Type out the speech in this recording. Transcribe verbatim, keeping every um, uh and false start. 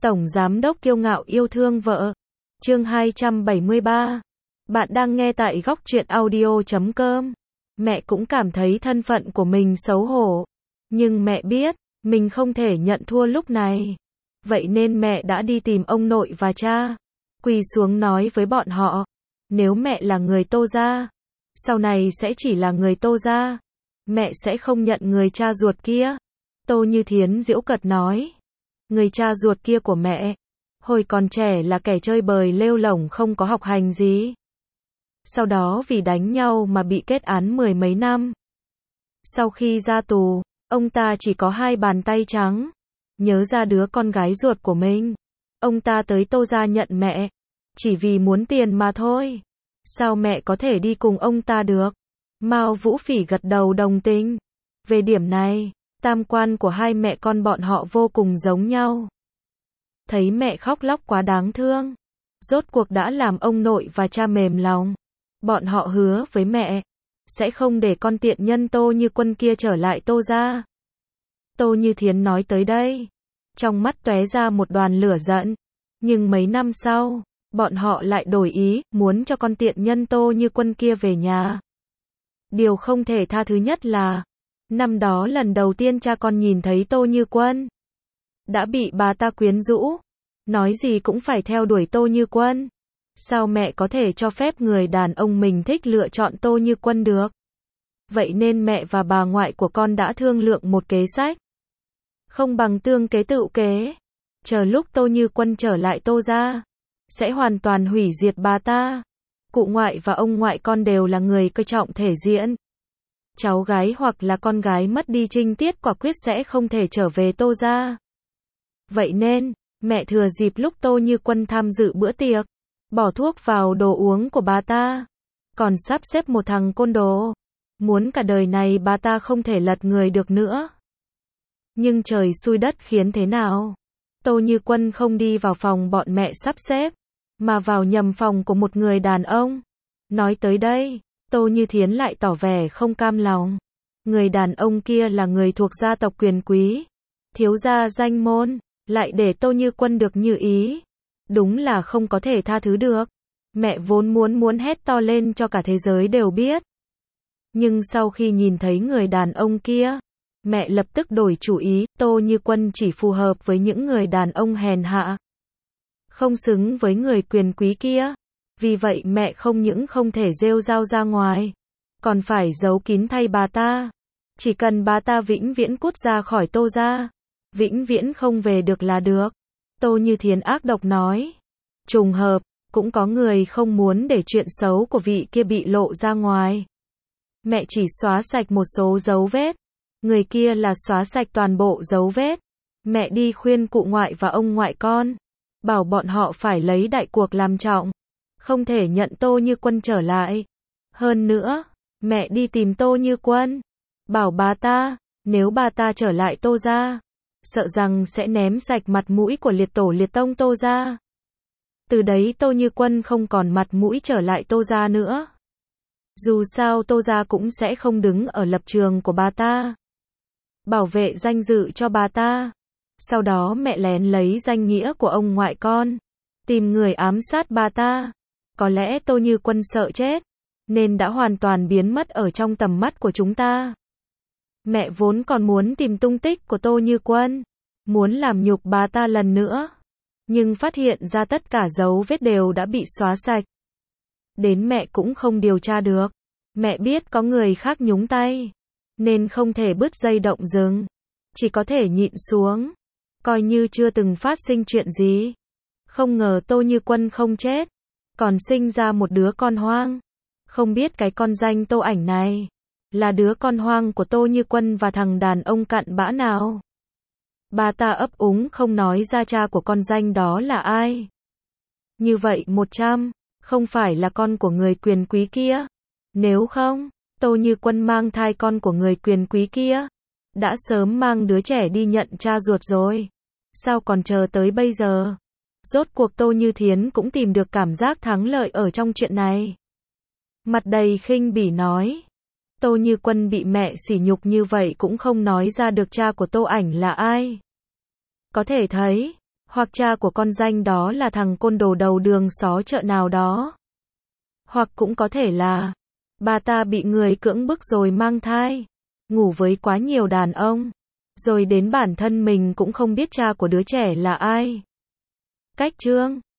Tổng giám đốc kiêu ngạo yêu thương vợ. Chương hai trăm bảy mươi ba. Bạn đang nghe tại góc truyện audio chấm com. Mẹ cũng cảm thấy thân phận của mình xấu hổ. Nhưng mẹ biết, mình không thể nhận thua lúc này. Vậy nên mẹ đã đi tìm ông nội và cha. Quỳ xuống nói với bọn họ. Nếu mẹ là người Tô gia, sau này sẽ chỉ là người Tô gia. Mẹ sẽ không nhận người cha ruột kia. Tô Như Thiến giễu cợt nói. Người cha ruột kia của mẹ, hồi còn trẻ là kẻ chơi bời lêu lổng không có học hành gì. Sau đó vì đánh nhau mà bị kết án mười mấy năm. Sau khi ra tù, ông ta chỉ có hai bàn tay trắng. Nhớ ra đứa con gái ruột của mình. Ông ta tới Tô gia nhận mẹ. Chỉ vì muốn tiền mà thôi. Sao mẹ có thể đi cùng ông ta được? Mao Vũ Phỉ gật đầu đồng tình. Về điểm này, tam quan của hai mẹ con bọn họ vô cùng giống nhau. Thấy mẹ khóc lóc quá đáng thương. Rốt cuộc đã làm ông nội và cha mềm lòng. Bọn họ hứa với mẹ, sẽ không để con tiện nhân Tô Như Quân kia trở lại Tô gia. Tô Như Thiến nói tới đây, trong mắt tóe ra một đoàn lửa giận. Nhưng mấy năm sau, bọn họ lại đổi ý, muốn cho con tiện nhân Tô Như Quân kia về nhà. Điều không thể tha thứ nhất là, năm đó lần đầu tiên cha con nhìn thấy Tô Như Quân, đã bị bà ta quyến rũ, nói gì cũng phải theo đuổi Tô Như Quân. Sao mẹ có thể cho phép người đàn ông mình thích lựa chọn Tô Như Quân được? Vậy nên mẹ và bà ngoại của con đã thương lượng một kế sách. Không bằng tương kế tự kế. Chờ lúc Tô Như Quân trở lại Tô gia, sẽ hoàn toàn hủy diệt bà ta. Cụ ngoại và ông ngoại con đều là người coi trọng thể diện. Cháu gái hoặc là con gái mất đi trinh tiết quả quyết sẽ không thể trở về Tô gia. Vậy nên, mẹ thừa dịp lúc Tô Như Quân tham dự bữa tiệc, bỏ thuốc vào đồ uống của bà ta. Còn sắp xếp một thằng côn đồ. Muốn cả đời này bà ta không thể lật người được nữa. Nhưng trời xui đất khiến thế nào? Tô Như Quân không đi vào phòng bọn mẹ sắp xếp, mà vào nhầm phòng của một người đàn ông. Nói tới đây, Tô Như Thiến lại tỏ vẻ không cam lòng. Người đàn ông kia là người thuộc gia tộc quyền quý, thiếu gia danh môn, lại để Tô Như Quân được như ý. Đúng là không có thể tha thứ được. Mẹ vốn muốn muốn hét to lên cho cả thế giới đều biết. Nhưng sau khi nhìn thấy người đàn ông kia, mẹ lập tức đổi chủ ý. Tô Như Quân chỉ phù hợp với những người đàn ông hèn hạ, không xứng với người quyền quý kia. Vì vậy mẹ không những không thể rêu rao ra ngoài, còn phải giấu kín thay bà ta. Chỉ cần bà ta vĩnh viễn cút ra khỏi Tô gia, vĩnh viễn không về được là được. Tô Như Thiến ác độc nói. Trùng hợp, cũng có người không muốn để chuyện xấu của vị kia bị lộ ra ngoài. Mẹ chỉ xóa sạch một số dấu vết. Người kia là xóa sạch toàn bộ dấu vết. Mẹ đi khuyên cụ ngoại và ông ngoại con, bảo bọn họ phải lấy đại cuộc làm trọng. Không thể nhận Tô Như Quân trở lại. Hơn nữa, mẹ đi tìm Tô Như Quân, bảo bà ta, nếu bà ta trở lại Tô gia, sợ rằng sẽ ném sạch mặt mũi của liệt tổ liệt tông Tô gia. Từ đấy Tô Như Quân không còn mặt mũi trở lại Tô gia nữa. Dù sao Tô gia cũng sẽ không đứng ở lập trường của bà ta, bảo vệ danh dự cho bà ta. Sau đó mẹ lén lấy danh nghĩa của ông ngoại con, tìm người ám sát bà ta. Có lẽ Tô Như Quân sợ chết, nên đã hoàn toàn biến mất ở trong tầm mắt của chúng ta. Mẹ vốn còn muốn tìm tung tích của Tô Như Quân, muốn làm nhục bà ta lần nữa. Nhưng phát hiện ra tất cả dấu vết đều đã bị xóa sạch. Đến mẹ cũng không điều tra được. Mẹ biết có người khác nhúng tay, nên không thể bứt dây động rừng. Chỉ có thể nhịn xuống, coi như chưa từng phát sinh chuyện gì. Không ngờ Tô Như Quân không chết, còn sinh ra một đứa con hoang. Không biết cái con danh Tô Ảnh này là đứa con hoang của Tô Như Quân và thằng đàn ông cặn bã nào. Bà ta ấp úng không nói ra cha của con danh đó là ai. Như vậy một trăm, không phải là con của người quyền quý kia. Nếu không, Tô Như Quân mang thai con của người quyền quý kia, đã sớm mang đứa trẻ đi nhận cha ruột rồi. Sao còn chờ tới bây giờ? Rốt cuộc Tô Như Thiến cũng tìm được cảm giác thắng lợi ở trong chuyện này. Mặt đầy khinh bỉ nói. Tô Như Quân bị mẹ sỉ nhục như vậy cũng không nói ra được cha của Tô Ảnh là ai. Có thể thấy, Hoặc cha của con danh đó là thằng côn đồ đầu đường xó chợ nào đó. Hoặc cũng có thể là bà ta bị người cưỡng bức rồi mang thai, ngủ với quá nhiều đàn ông, rồi đến bản thân mình cũng không biết cha của đứa trẻ là ai. Cách chương